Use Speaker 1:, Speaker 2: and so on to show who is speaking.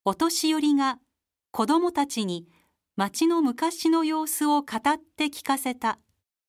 Speaker 1: お年寄りが子どもたちに町の昔の様子を語って聞かせた。